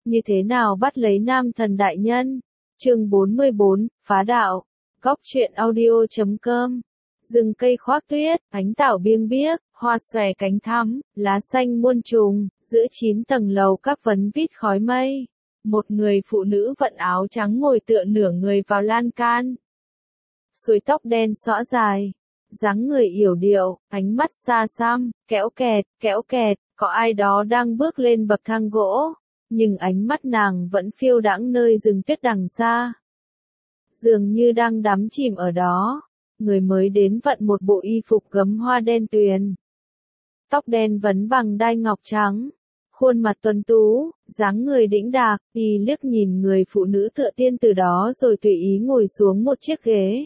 như thế nào bắt lấy nam thần đại nhân. Chương 44, phá đạo. Góc truyện audio.com. Rừng cây khoác tuyết, ánh tảo biêng biếc, hoa xòe cánh thắm, lá xanh muôn trùng, giữa 9 tầng lầu các vấn vít khói mây. Một người phụ nữ vận áo trắng ngồi tựa nửa người vào lan can. Xuôi tóc đen xõa dài, dáng người yểu điệu, ánh mắt xa xăm, kẽo kẹt, có ai đó đang bước lên bậc thang gỗ, nhưng ánh mắt nàng vẫn phiêu đãng nơi rừng tuyết đằng xa. Dường như đang đắm chìm ở đó, người mới đến vận một bộ y phục gấm hoa đen tuyền. Tóc đen vấn bằng đai ngọc trắng, khuôn mặt tuấn tú, dáng người đĩnh đạc, y liếc nhìn người phụ nữ tựa tiên từ đó rồi tùy ý ngồi xuống một chiếc ghế.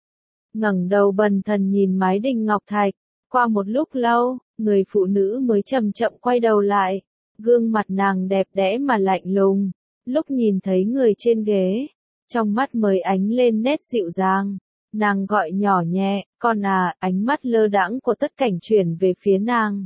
Ngẩng đầu bần thần nhìn mái đình ngọc thạch, qua một lúc lâu, người phụ nữ mới chậm chậm quay đầu lại, gương mặt nàng đẹp đẽ mà lạnh lùng, lúc nhìn thấy người trên ghế, trong mắt mới ánh lên nét dịu dàng, nàng gọi nhỏ nhẹ, con à, ánh mắt lơ đãng của tất cảnh chuyển về phía nàng.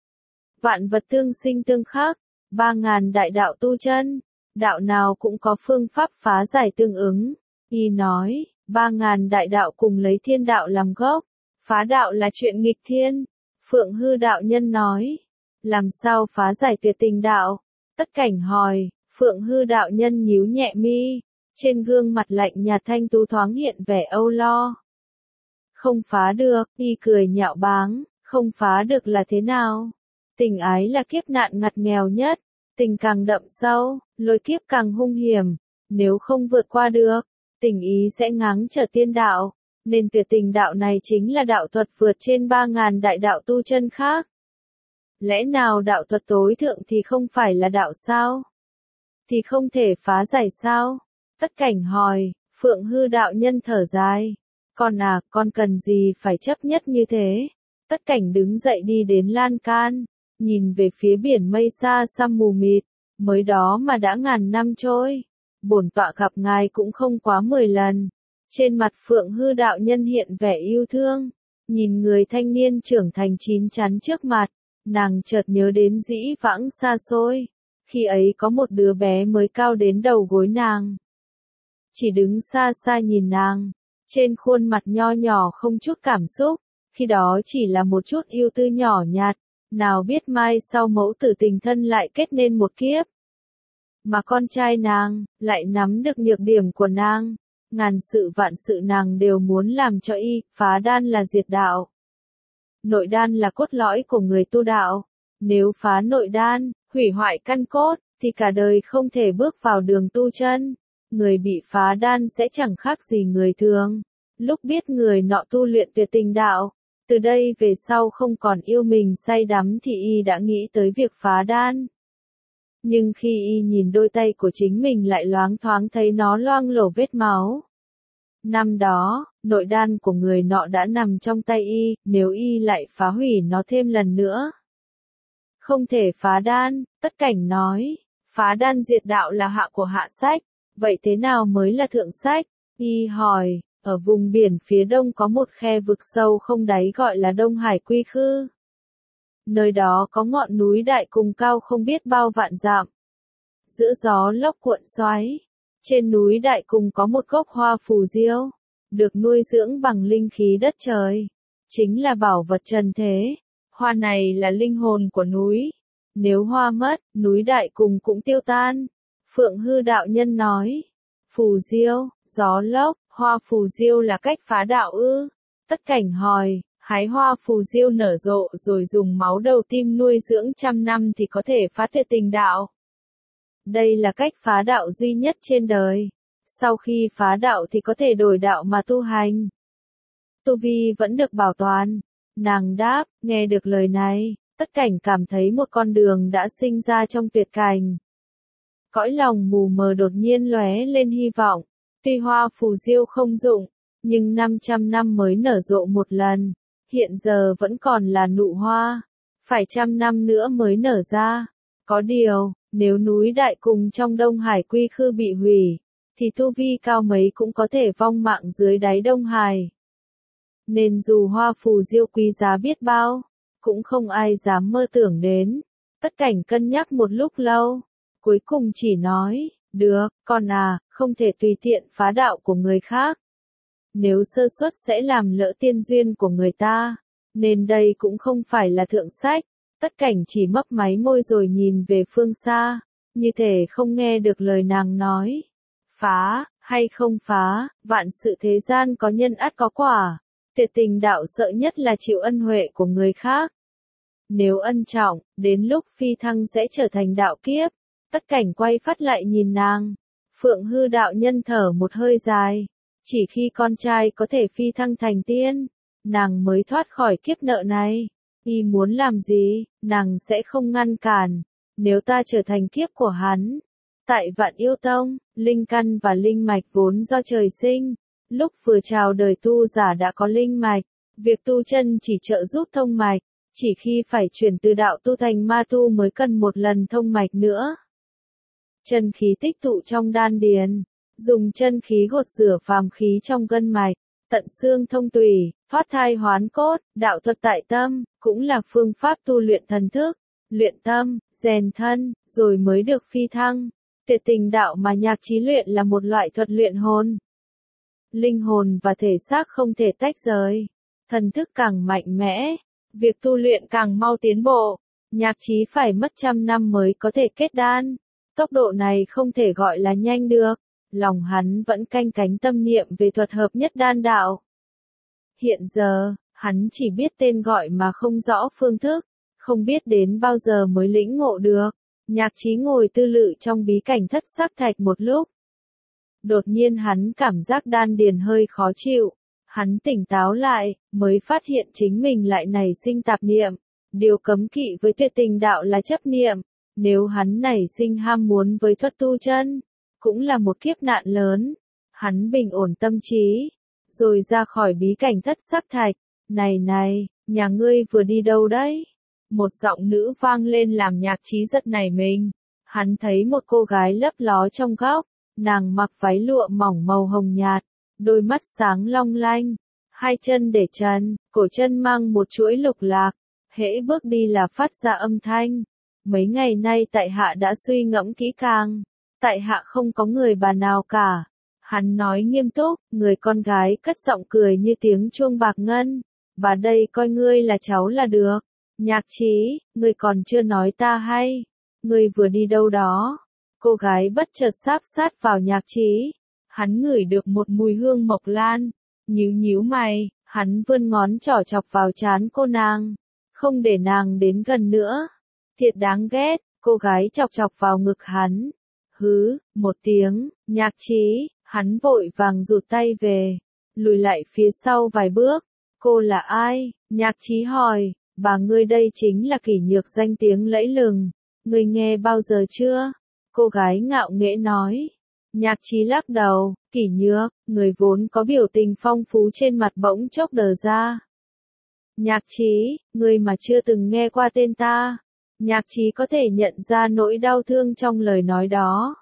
Vạn vật tương sinh tương khắc, 3.000 đại đạo tu chân, đạo nào cũng có phương pháp phá giải tương ứng, y nói. 3.000 đại đạo cùng lấy thiên đạo làm gốc, phá đạo là chuyện nghịch thiên. Phượng Hư đạo nhân nói, làm sao phá giải tuyệt tình đạo? Tất cảnh hỏi, Phượng Hư đạo nhân nhíu nhẹ mi, trên gương mặt lạnh nhạt thanh tú thoáng hiện vẻ âu lo. Không phá được, y cười nhạo báng, không phá được là thế nào? Tình ái là kiếp nạn ngặt nghèo nhất, tình càng đậm sâu, lối kiếp càng hung hiểm, nếu không vượt qua được, tình ý sẽ ngáng trở tiên đạo, nên tuyệt tình đạo này chính là đạo thuật vượt trên 3.000 đại đạo tu chân khác. Lẽ nào đạo thuật tối thượng thì không phải là đạo sao? Thì không thể phá giải sao? Tất cảnh hỏi, Phượng Hư đạo nhân thở dài. Con à, con cần gì phải chấp nhất như thế? Tất cảnh đứng dậy đi đến lan can, nhìn về phía biển mây xa xăm mù mịt, mới đó mà đã ngàn năm trôi. Bổn tọa gặp ngài cũng không quá 10 lần. Trên mặt Phượng Hư đạo nhân hiện vẻ yêu thương, nhìn người thanh niên trưởng thành chín chắn trước mặt, nàng chợt nhớ đến dĩ vãng xa xôi, khi ấy có một đứa bé mới cao đến đầu gối nàng. Chỉ đứng xa xa nhìn nàng, trên khuôn mặt nho nhỏ không chút cảm xúc, khi đó chỉ là một chút yêu tư nhỏ nhạt, nào biết mai sau mẫu tử tình thân lại kết nên một kiếp. Mà con trai nàng, lại nắm được nhược điểm của nàng, ngàn sự vạn sự nàng đều muốn làm cho y, phá đan là diệt đạo. Nội đan là cốt lõi của người tu đạo, nếu phá nội đan, hủy hoại căn cốt, thì cả đời không thể bước vào đường tu chân. Người bị phá đan sẽ chẳng khác gì người thường. Lúc biết người nọ tu luyện tuyệt tình đạo, từ đây về sau không còn yêu mình say đắm thì y đã nghĩ tới việc phá đan. Nhưng khi y nhìn đôi tay của chính mình lại loáng thoáng thấy nó loang lổ vết máu. Năm đó, nội đan của người nọ đã nằm trong tay y, nếu y lại phá hủy nó thêm lần nữa. Không thể phá đan, tất cảnh nói, phá đan diệt đạo là hạ của hạ sách, vậy thế nào mới là thượng sách? Y hỏi, ở vùng biển phía đông có một khe vực sâu không đáy gọi là Đông Hải Quy Khư. Nơi đó có ngọn núi đại cùng cao không biết bao vạn dặm. Giữa gió lốc cuộn xoáy, trên núi đại cùng có một gốc hoa phù diêu, được nuôi dưỡng bằng linh khí đất trời, chính là bảo vật trần thế. Hoa này là linh hồn của núi, nếu hoa mất, núi đại cùng cũng tiêu tan. Phượng Hư đạo nhân nói, phù diêu, gió lốc, hoa phù diêu là cách phá đạo ư? Tất cảnh hỏi. Hái hoa phù diêu nở rộ rồi dùng máu đầu tim nuôi dưỡng trăm năm thì có thể phá tuyệt tình đạo. Đây là cách phá đạo duy nhất trên đời. Sau khi phá đạo thì có thể đổi đạo mà tu hành. Tu vi vẫn được bảo toàn. Nàng đáp, nghe được lời này, tất cảnh cảm thấy một con đường đã sinh ra trong tuyệt cảnh. Cõi lòng mù mờ đột nhiên lóe lên hy vọng. Tuy hoa phù diêu không dụng, nhưng 500 năm mới nở rộ một lần. Hiện giờ vẫn còn là nụ hoa, phải 100 năm nữa mới nở ra. Có điều, nếu núi đại cùng trong Đông Hải Quy Khư bị hủy, thì tu vi cao mấy cũng có thể vong mạng dưới đáy Đông Hải. Nên dù hoa phù diêu quý giá biết bao, cũng không ai dám mơ tưởng đến. Tất cảnh cân nhắc một lúc lâu, cuối cùng chỉ nói, được, con à, không thể tùy tiện phá đạo của người khác. Nếu sơ suất sẽ làm lỡ tiên duyên của người ta, nên đây cũng không phải là thượng sách. Tất Cảnh chỉ mấp máy môi rồi nhìn về phương xa, như thể không nghe được lời nàng nói. Phá, hay không phá, vạn sự thế gian có nhân ắt có quả. Tuyệt tình đạo sợ nhất là chịu ân huệ của người khác. Nếu ân trọng, đến lúc phi thăng sẽ trở thành đạo kiếp. Tất Cảnh quay phát lại nhìn nàng. Phượng Hư đạo nhân thở một hơi dài. Chỉ khi con trai có thể phi thăng thành tiên, nàng mới thoát khỏi kiếp nợ này. Y muốn làm gì, nàng sẽ không ngăn cản. Nếu ta trở thành kiếp của hắn. Tại Vạn Yêu Tông, linh căn và linh mạch vốn do trời sinh. Lúc vừa chào đời tu giả đã có linh mạch. Việc tu chân chỉ trợ giúp thông mạch. Chỉ khi phải chuyển từ đạo tu thành ma tu mới cần một lần thông mạch nữa. Chân khí tích tụ trong đan điền. Dùng chân khí gột rửa phàm khí trong gân mạch. Tận xương thông tủy, thoát thai hoán cốt, đạo thuật tại tâm, cũng là phương pháp tu luyện thần thức, luyện tâm, rèn thân, rồi mới được phi thăng. Tuyệt tình đạo mà Nhạc Chí luyện là một loại thuật luyện hồn. Linh hồn và thể xác không thể tách rời. Thần thức càng mạnh mẽ, việc tu luyện càng mau tiến bộ. Nhạc Chí phải mất trăm năm mới có thể kết đan. Tốc độ này không thể gọi là nhanh được. Lòng hắn vẫn canh cánh tâm niệm về thuật hợp nhất đan đạo. Hiện giờ, hắn chỉ biết tên gọi mà không rõ phương thức, không biết đến bao giờ mới lĩnh ngộ được. Nhạc Chí ngồi tư lự trong bí cảnh thất sắc thạch một lúc. Đột nhiên hắn cảm giác đan điền hơi khó chịu. Hắn tỉnh táo lại, mới phát hiện chính mình lại nảy sinh tạp niệm. Điều cấm kỵ với tuyệt tình đạo là chấp niệm. Nếu hắn nảy sinh ham muốn với thuật tu chân, cũng là một kiếp nạn lớn. Hắn bình ổn tâm trí, rồi ra khỏi bí cảnh thất sắc thạch. Này này, nhà ngươi vừa đi đâu đấy? Một giọng nữ vang lên làm Nhạc Chí giật nảy mình. Hắn thấy một cô gái lấp ló trong góc. Nàng mặc váy lụa mỏng màu hồng nhạt, đôi mắt sáng long lanh, hai chân để trần, cổ chân mang một chuỗi lục lạc, hễ bước đi là phát ra âm thanh. Mấy ngày nay tại hạ đã suy ngẫm kỹ càng, tại hạ không có người bà nào cả. Hắn nói nghiêm túc, người con gái cất giọng cười như tiếng chuông bạc ngân. Bà đây coi ngươi là cháu là được. Nhạc Chí, ngươi còn chưa nói ta hay. Ngươi vừa đi đâu đó? Cô gái bất chợt sáp sát vào Nhạc Chí. Hắn ngửi được một mùi hương mộc lan. Nhíu nhíu mày, hắn vươn ngón trỏ chọc vào trán cô nàng. Không để nàng đến gần nữa. Thiệt đáng ghét, cô gái chọc chọc vào ngực hắn. Hứ, một tiếng, Nhạc Chí, hắn vội vàng rụt tay về. Lùi lại phía sau vài bước. Cô là ai? Nhạc Chí hỏi, bà ngươi đây chính là Kỷ Nhược danh tiếng lẫy lừng. Ngươi nghe bao giờ chưa? Cô gái ngạo nghễ nói. Nhạc Chí lắc đầu, Kỷ Nhược, người vốn có biểu tình phong phú trên mặt bỗng chốc đờ ra. Nhạc Chí, ngươi mà chưa từng nghe qua tên ta. Nhạc Chí có thể nhận ra nỗi đau thương trong lời nói đó.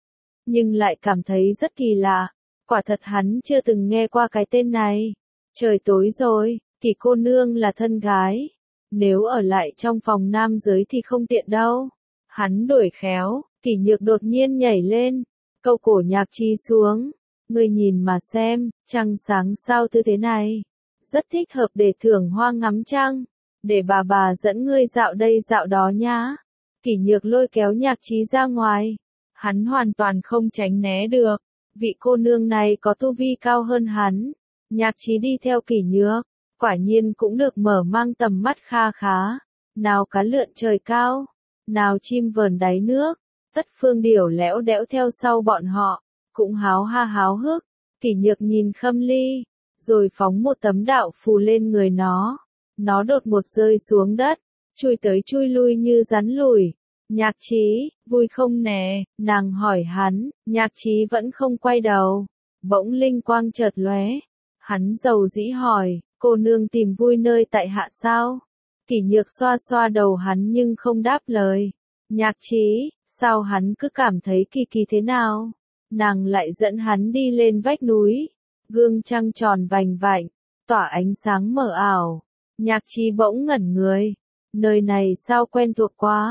Nhưng lại cảm thấy rất kỳ lạ. Quả thật hắn chưa từng nghe qua cái tên này. Trời tối rồi, Kỷ cô nương là thân gái. Nếu ở lại trong phòng nam giới thì không tiện đâu. Hắn đuổi khéo, Kỷ Nhược đột nhiên nhảy lên. Câu cổ Nhạc Chí xuống. Ngươi nhìn mà xem, trăng sáng sao tư thế này. Rất thích hợp để thưởng hoa ngắm trăng. Để bà dẫn ngươi dạo đây dạo đó nhá. Kỷ Nhược lôi kéo Nhạc Chí ra ngoài. Hắn hoàn toàn không tránh né được. Vị cô nương này có tu vi cao hơn hắn. Nhạc Chí đi theo Kỷ Nhược. Quả nhiên cũng được mở mang tầm mắt kha khá. Nào cá lượn trời cao. Nào chim vờn đáy nước. Tất phương điểu lẽo đẽo theo sau bọn họ. Cũng háo ha háo hức. Kỷ Nhược nhìn Khâm Ly. Rồi phóng một tấm đạo phù lên người nó. Nó đột ngột rơi xuống đất. Chui tới chui lui như rắn lùi. Nhạc Chí, vui không nè? Nàng hỏi hắn. Nhạc Chí vẫn không quay đầu. Bỗng linh quang chợt lóe. Hắn dầu dĩ hỏi, cô nương tìm vui nơi tại hạ sao? Kỷ Nhược xoa xoa đầu hắn nhưng không đáp lời. Nhạc Chí, sao hắn cứ cảm thấy kỳ kỳ thế nào? Nàng lại dẫn hắn đi lên vách núi. Gương trăng tròn vành vạnh, tỏa ánh sáng mờ ảo. Nhạc Chí bỗng ngẩn người. Nơi này sao quen thuộc quá.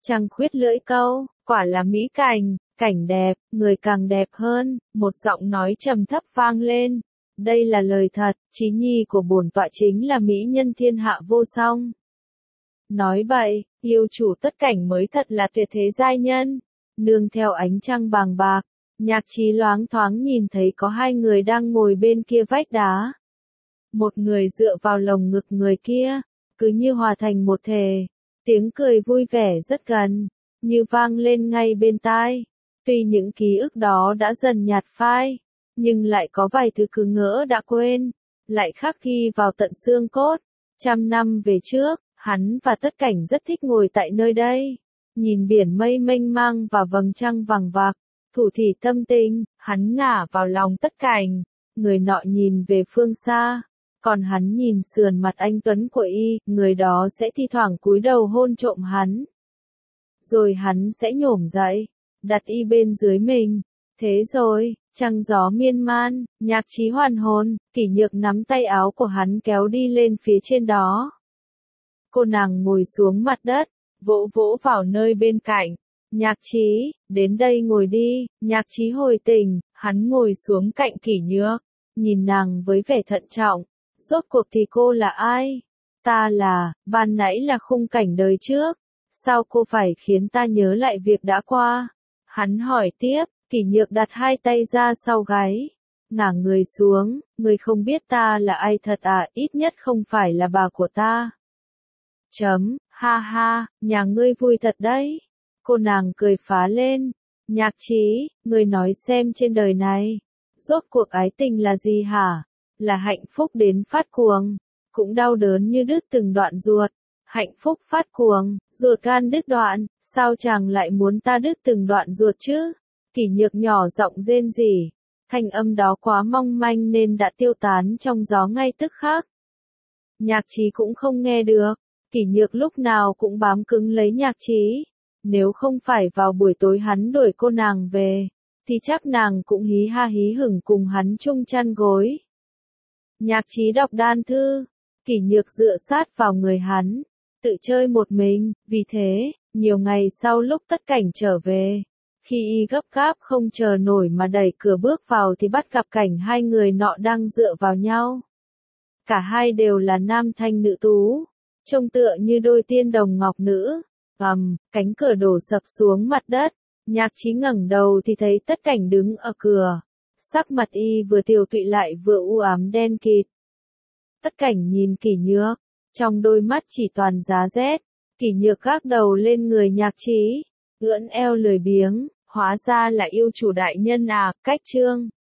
Trăng khuyết lưỡi câu, quả là mỹ cảnh, cảnh đẹp, người càng đẹp hơn, một giọng nói trầm thấp vang lên. Đây là lời thật, Chí nhi của bổn tọa chính là mỹ nhân thiên hạ vô song. Nói bậy, yêu chủ tất cảnh mới thật là tuyệt thế giai nhân. Nương theo ánh trăng bàng bạc, Nhạc Chí loáng thoáng nhìn thấy có hai người đang ngồi bên kia vách đá. Một người dựa vào lồng ngực người kia, cứ như hòa thành một thể. Tiếng cười vui vẻ rất gần, như vang lên ngay bên tai. Tuy những ký ức đó đã dần nhạt phai, nhưng lại có vài thứ cứ ngỡ đã quên, lại khắc ghi vào tận xương cốt. 100 năm về trước, hắn và Tất Cảnh rất thích ngồi tại nơi đây, nhìn biển mây mênh mang và vầng trăng vàng vặc, thủ thỉ tâm tình, hắn ngả vào lòng Tất Cảnh, người nọ nhìn về phương xa, còn hắn nhìn sườn mặt anh tuấn của y, người đó sẽ thi thoảng cúi đầu hôn trộm hắn. Rồi hắn sẽ nhổm dậy, đặt y bên dưới mình. Thế rồi, trăng gió miên man, Nhạc Chí hoàn hồn, Kỷ Nhược nắm tay áo của hắn kéo đi lên phía trên đó. Cô nàng ngồi xuống mặt đất, vỗ vỗ vào nơi bên cạnh. Nhạc Chí, đến đây ngồi đi. Nhạc Chí hồi tỉnh, hắn ngồi xuống cạnh Kỷ Nhược, nhìn nàng với vẻ thận trọng. Rốt cuộc thì cô là ai? Ta là, ban nãy là khung cảnh đời trước. Sao cô phải khiến ta nhớ lại việc đã qua? Hắn hỏi tiếp. Kỷ Nhược đặt hai tay ra sau gáy, ngả người xuống, người không biết ta là ai thật à, ít nhất không phải là bà của ta. Ha ha, nhà ngươi vui thật đấy. Cô nàng cười phá lên. Nhạc Chí, ngươi nói xem trên đời này, rốt cuộc ái tình là gì hả? Là hạnh phúc đến phát cuồng, cũng đau đớn như đứt từng đoạn ruột. Hạnh phúc phát cuồng, ruột gan đứt đoạn, sao chàng lại muốn ta đứt từng đoạn ruột chứ? Kỷ Nhược nhỏ giọng rên rỉ, thanh âm đó quá mong manh nên đã tiêu tán trong gió ngay tức khắc. Nhạc Chí cũng không nghe được, Kỷ Nhược lúc nào cũng bám cứng lấy Nhạc Chí. Nếu không phải vào buổi tối hắn đuổi cô nàng về, thì chắc nàng cũng hí ha hí hửng cùng hắn chung chăn gối. Nhạc Chí đọc đan thư, Kỷ Nhược dựa sát vào người hắn, tự chơi một mình, vì thế, nhiều ngày sau lúc Tất Cảnh trở về, khi y gấp gáp không chờ nổi mà đẩy cửa bước vào thì bắt gặp cảnh hai người nọ đang dựa vào nhau. Cả hai đều là nam thanh nữ tú, trông tựa như đôi tiên đồng ngọc nữ. Cánh cửa đổ sập xuống mặt đất, Nhạc Chí ngẩng đầu thì thấy Tất Cảnh đứng ở cửa. Sắc mặt y vừa tiều tụy lại vừa u ám đen kịt. Tất Cảnh nhìn Kỷ Nhược, trong đôi mắt chỉ toàn giá rét. Kỷ Nhược gác đầu lên người Nhạc Chí, ưỡn eo lười biếng, hóa ra là yêu chủ đại nhân à, cách chương.